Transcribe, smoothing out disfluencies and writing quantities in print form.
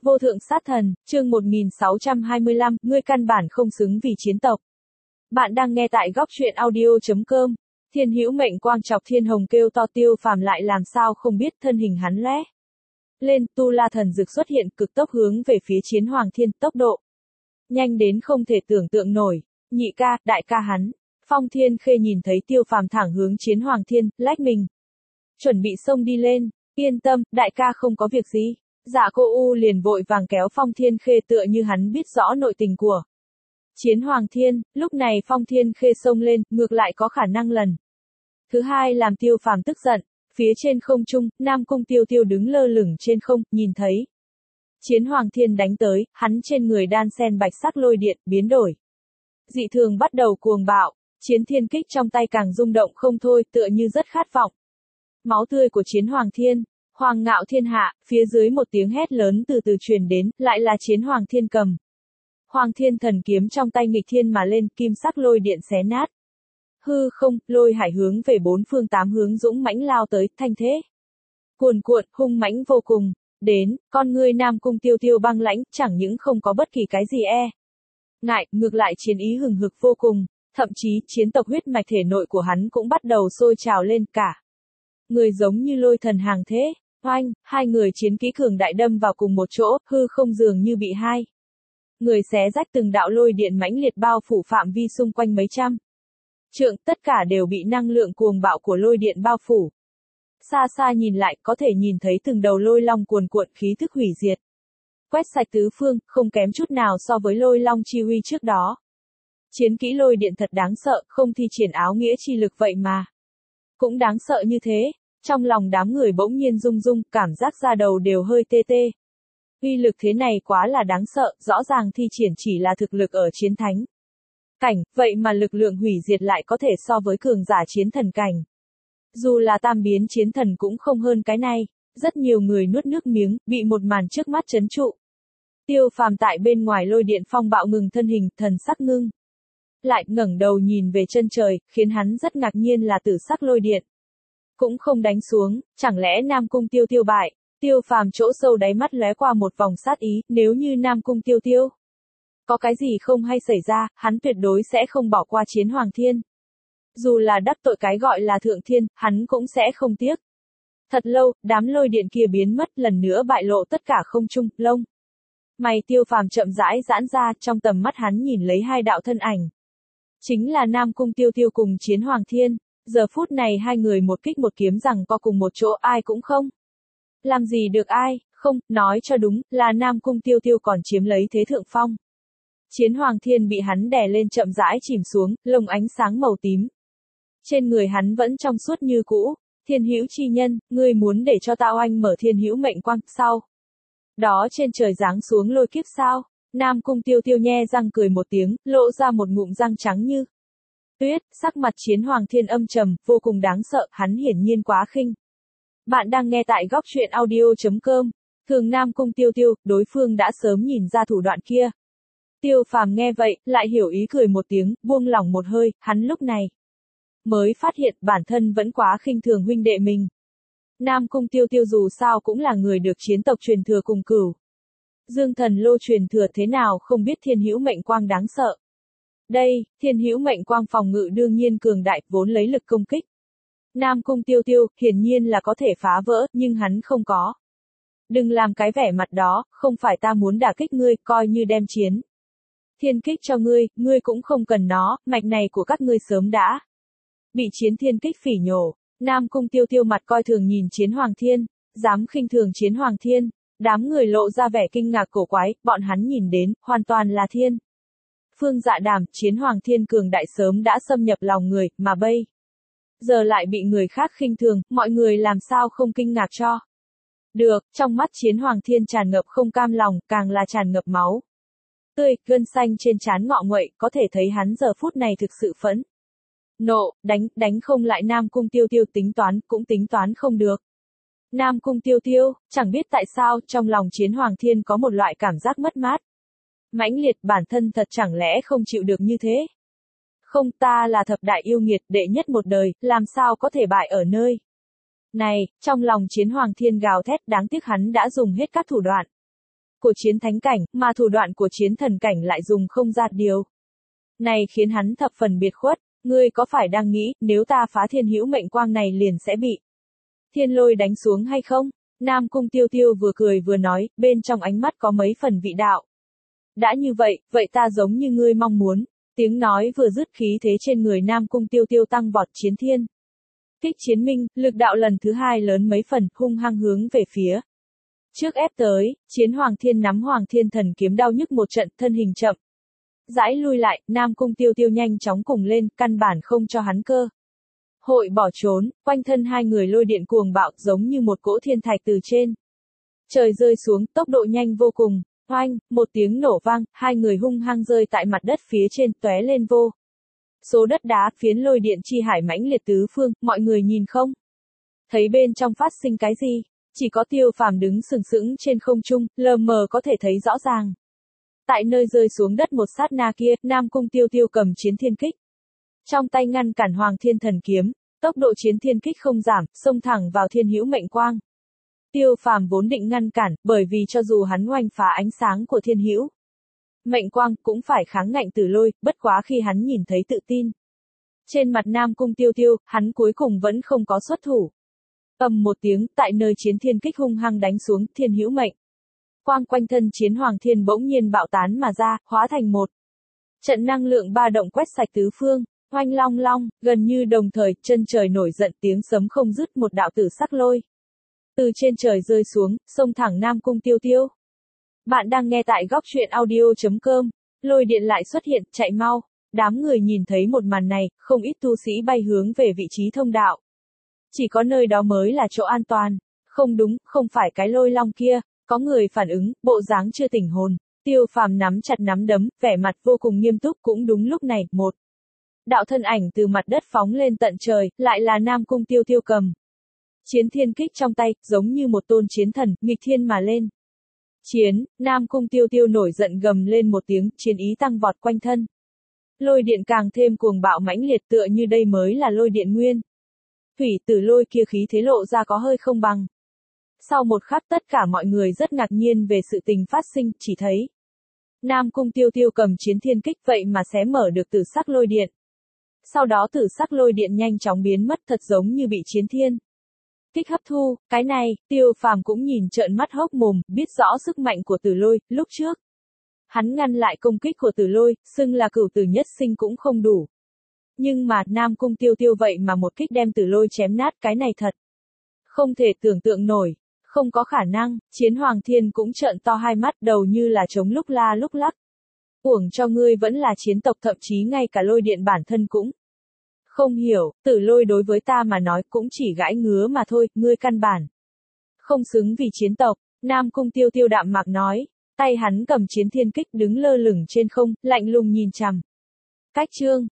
Vô thượng sát thần, chương 1625, ngươi căn bản không xứng vì chiến tộc. Bạn đang nghe tại góc truyện audio.com. Thiên hữu mệnh quang chọc thiên hồng kêu to, Tiêu Phàm lại làm sao không biết thân hình hắn lóe lên, tu la thần dực xuất hiện, cực tốc hướng về phía Chiến Hoàng Thiên, tốc độ nhanh đến không thể tưởng tượng nổi. Nhị ca, đại ca hắn. Phong Thiên Khê nhìn thấy Tiêu Phàm thẳng hướng Chiến Hoàng Thiên, lách mình chuẩn bị xông đi lên. Yên tâm, đại ca không có việc gì. Dạ cô U liền vội vàng kéo Phong Thiên Khê, tựa như hắn biết rõ nội tình của Chiến Hoàng Thiên. Lúc này Phong Thiên Khê xông lên, ngược lại có khả năng lần thứ hai làm Tiêu Phàm tức giận. Phía trên không trung, Nam Cung Tiêu Tiêu đứng lơ lửng trên không, nhìn thấy Chiến Hoàng Thiên đánh tới, hắn trên người đan sen bạch sắc lôi điện, biến đổi dị thường bắt đầu cuồng bạo. Chiến Thiên Kích trong tay càng rung động không thôi, tựa như rất khát vọng máu tươi của Chiến Hoàng Thiên. Hoàng ngạo thiên hạ, phía dưới một tiếng hét lớn từ từ truyền đến, lại là Chiến Hoàng Thiên cầm Hoàng Thiên Thần kiếm trong tay nghịch thiên mà lên, kim sắc lôi điện xé nát hư không, lôi hải hướng về bốn phương tám hướng dũng mãnh lao tới, thanh thế cuồn cuộn, hung mãnh vô cùng. Đến, con ngươi Nam Cung Tiêu Tiêu băng lãnh, chẳng những không có bất kỳ cái gì ngại, ngược lại chiến ý hừng hực vô cùng, thậm chí chiến tộc huyết mạch thể nội của hắn cũng bắt đầu sôi trào lên, cả người giống như lôi thần hàng thế. Oanh, hai người chiến kỹ cường đại đâm vào cùng một chỗ, hư không dường như bị hai người xé rách, từng đạo lôi điện mãnh liệt bao phủ phạm vi xung quanh mấy trăm trượng, tất cả đều bị năng lượng cuồng bạo của lôi điện bao phủ. Xa xa nhìn lại, có thể nhìn thấy từng đầu lôi long cuồn cuộn, khí thức hủy diệt quét sạch tứ phương, không kém chút nào so với lôi long chi huy trước đó. Chiến kỹ lôi điện thật đáng sợ, không thi triển áo nghĩa chi lực vậy mà cũng đáng sợ như thế. Trong lòng đám người bỗng nhiên rung rung, cảm giác da đầu đều hơi tê tê. Uy lực thế này quá là đáng sợ, rõ ràng thi triển chỉ là thực lực ở chiến thánh cảnh, vậy mà lực lượng hủy diệt lại có thể so với cường giả chiến thần cảnh. Dù là tam biến chiến thần cũng không hơn cái này. Rất nhiều người nuốt nước miếng, bị một màn trước mắt chấn trụ. Tiêu Phàm tại bên ngoài lôi điện phong bạo ngừng thân hình, thần sắc ngưng lại, ngẩng đầu nhìn về chân trời, khiến hắn rất ngạc nhiên là tử sắc lôi điện cũng không đánh xuống. Chẳng lẽ Nam Cung Tiêu Tiêu bại? Tiêu Phàm chỗ sâu đáy mắt lóe qua một vòng sát ý, nếu như Nam Cung Tiêu Tiêu có cái gì không hay xảy ra, hắn tuyệt đối sẽ không bỏ qua Chiến Hoàng Thiên. Dù là đắc tội cái gọi là thượng thiên, hắn cũng sẽ không tiếc. Thật lâu, đám lôi điện kia biến mất, lần nữa bại lộ tất cả không trung, lông mày Tiêu Phàm chậm rãi giãn ra, trong tầm mắt hắn nhìn lấy hai đạo thân ảnh. Chính là Nam Cung Tiêu Tiêu cùng Chiến Hoàng Thiên. Giờ phút này hai người một kích một kiếm rằng co cùng một chỗ, ai cũng không làm gì được ai. Không, nói cho đúng, là Nam Cung Tiêu Tiêu còn chiếm lấy thế thượng phong. Chiến Hoàng Thiên bị hắn đè lên chậm rãi chìm xuống, lồng ánh sáng màu tím trên người hắn vẫn trong suốt như cũ. Thiên hữu chi nhân, ngươi muốn để cho ta oanh mở thiên hữu mệnh quang, sau đó trên trời giáng xuống lôi kiếp sao? Nam Cung Tiêu Tiêu nhe răng cười một tiếng, lộ ra một ngụm răng trắng như tuyết. Sắc mặt Chiến Hoàng Thiên âm trầm, vô cùng đáng sợ, hắn hiển nhiên quá khinh. Bạn đang nghe tại góc truyện audio.com. Thường Nam Cung Tiêu Tiêu, đối phương đã sớm nhìn ra thủ đoạn kia. Tiêu Phàm nghe vậy, lại hiểu ý, cười một tiếng, buông lỏng một hơi. Hắn lúc này mới phát hiện bản thân vẫn quá khinh thường huynh đệ mình. Nam Cung Tiêu Tiêu dù sao cũng là người được chiến tộc truyền thừa cùng Cửu Dương Thần Lô truyền thừa, thế nào không biết thiên hữu mệnh quang đáng sợ. Đây, thiên hữu mệnh quang phòng ngự đương nhiên cường đại, vốn lấy lực công kích. Nam Cung Tiêu Tiêu, hiển nhiên là có thể phá vỡ, nhưng hắn không có. Đừng làm cái vẻ mặt đó, không phải ta muốn đả kích ngươi, coi như đem chiến thiên kích cho ngươi, ngươi cũng không cần nó, mạch này của các ngươi sớm đã bị chiến thiên kích phỉ nhổ. Nam Cung Tiêu Tiêu mặt coi thường nhìn Chiến Hoàng Thiên, dám khinh thường Chiến Hoàng Thiên. Đám người lộ ra vẻ kinh ngạc cổ quái, bọn hắn nhìn đến, hoàn toàn là thiên phương dạ đàm. Chiến Hoàng Thiên cường đại sớm đã xâm nhập lòng người, mà bây giờ lại bị người khác khinh thường, mọi người làm sao không kinh ngạc cho được. Trong mắt Chiến Hoàng Thiên tràn ngập không cam lòng, càng là tràn ngập máu tươi, gân xanh trên trán ngọ nguậy, có thể thấy hắn giờ phút này thực sự phẫn nộ, đánh không lại Nam Cung Tiêu Tiêu, tính toán cũng tính toán không được. Nam Cung Tiêu Tiêu, chẳng biết tại sao, trong lòng Chiến Hoàng Thiên có một loại cảm giác mất mát mãnh liệt, bản thân thật chẳng lẽ không chịu được như thế? Không, ta là thập đại yêu nghiệt, đệ nhất một đời, làm sao có thể bại ở nơi này? Trong lòng Chiến Hoàng Thiên gào thét, đáng tiếc hắn đã dùng hết các thủ đoạn của chiến thánh cảnh, mà thủ đoạn của chiến thần cảnh lại dùng không ra điều. Này khiến hắn thập phần biệt khuất, ngươi có phải đang nghĩ, nếu ta phá thiên hữu mệnh quang này liền sẽ bị thiên lôi đánh xuống hay không? Nam Cung Tiêu Tiêu vừa cười vừa nói, bên trong ánh mắt có mấy phần vị đạo. Đã như vậy, vậy ta giống như ngươi mong muốn. Tiếng nói vừa dứt, khí thế trên người Nam Cung Tiêu Tiêu tăng vọt, chiến thiên kích chiến minh, lực đạo lần thứ hai lớn mấy phần, hung hăng hướng về phía trước ép tới. Chiến Hoàng Thiên nắm Hoàng Thiên Thần kiếm đau nhức một trận, thân hình chậm rãi lui lại. Nam Cung Tiêu Tiêu nhanh chóng cùng lên, căn bản không cho hắn cơ hội bỏ trốn. Quanh thân hai người lôi điện cuồng bạo, giống như một cỗ thiên thạch từ trên trời rơi xuống, tốc độ nhanh vô cùng. Oanh, một tiếng nổ vang, hai người hung hăng rơi tại mặt đất phía trên, tóe lên vô số đất đá, phiến lôi điện chi hải mãnh liệt tứ phương. Mọi người nhìn không thấy bên trong phát sinh cái gì, chỉ có Tiêu Phàm đứng sừng sững trên không trung, lờ mờ có thể thấy rõ ràng. Tại nơi rơi xuống đất một sát na kia, Nam Cung Tiêu Tiêu cầm chiến thiên kích trong tay ngăn cản Hoàng Thiên Thần kiếm, tốc độ chiến thiên kích không giảm, xông thẳng vào thiên hữu mệnh quang. Tiêu Phàm vốn định ngăn cản, bởi vì cho dù hắn oanh phá ánh sáng của thiên hữu mệnh quang, cũng phải kháng ngạnh tử lôi, bất quá khi hắn nhìn thấy tự tin trên mặt Nam Cung Tiêu Tiêu, hắn cuối cùng vẫn không có xuất thủ. Ầm một tiếng, tại nơi chiến thiên kích hung hăng đánh xuống, thiên hữu mệnh quang quanh thân Chiến Hoàng Thiên bỗng nhiên bạo tán mà ra, hóa thành một trận năng lượng ba động quét sạch tứ phương. Oanh long long, gần như đồng thời, chân trời nổi giận, tiếng sấm không dứt, một đạo tử sắc lôi từ trên trời rơi xuống, xông thẳng Nam Cung Tiêu Tiêu. Bạn đang nghe tại góc truyện audio.com. Lôi điện lại xuất hiện, chạy mau. Đám người nhìn thấy một màn này, không ít tu sĩ bay hướng về vị trí thông đạo. Chỉ có nơi đó mới là chỗ an toàn. Không đúng, không phải cái lôi long kia. Có người phản ứng, bộ dáng chưa tỉnh hồn. Tiêu Phàm nắm chặt nắm đấm, vẻ mặt vô cùng nghiêm túc. Cũng đúng lúc này, một đạo thân ảnh từ mặt đất phóng lên tận trời, lại là Nam Cung Tiêu Tiêu cầm chiến thiên kích trong tay, giống như một tôn chiến thần, nghịch thiên mà lên. Nam Cung Tiêu Tiêu nổi giận gầm lên một tiếng, chiến ý tăng vọt quanh thân. Lôi điện càng thêm cuồng bạo mãnh liệt, tựa như đây mới là lôi điện nguyên thủy tử lôi kia, khí thế lộ ra có hơi không bằng. Sau một khắc, tất cả mọi người rất ngạc nhiên về sự tình phát sinh, chỉ thấy Nam Cung Tiêu Tiêu cầm chiến thiên kích vậy mà xé mở được tử sắc lôi điện. Sau đó tử sắc lôi điện nhanh chóng biến mất, thật giống như bị chiến thiên kích hấp thu. Cái này, Tiêu Phàm cũng nhìn trợn mắt hốc mồm, biết rõ sức mạnh của tử lôi. Lúc trước hắn ngăn lại công kích của tử lôi, xưng là cửu tử nhất sinh cũng không đủ. Nhưng mà, Nam Cung Tiêu Tiêu vậy mà một kích đem tử lôi chém nát, cái này thật không thể tưởng tượng nổi. Không có khả năng. Chiến Hoàng Thiên cũng trợn to hai mắt, đầu như là trống lúc la lúc lắc. Uổng cho ngươi vẫn là chiến tộc, thậm chí ngay cả lôi điện bản thân cũng không hiểu. Tử lôi đối với ta mà nói cũng chỉ gãi ngứa mà thôi, ngươi căn bản không xứng vì chiến tộc. Nam Cung Tiêu Tiêu đạm mạc nói, tay hắn cầm chiến thiên kích đứng lơ lửng trên không, lạnh lùng nhìn chằm cách chương.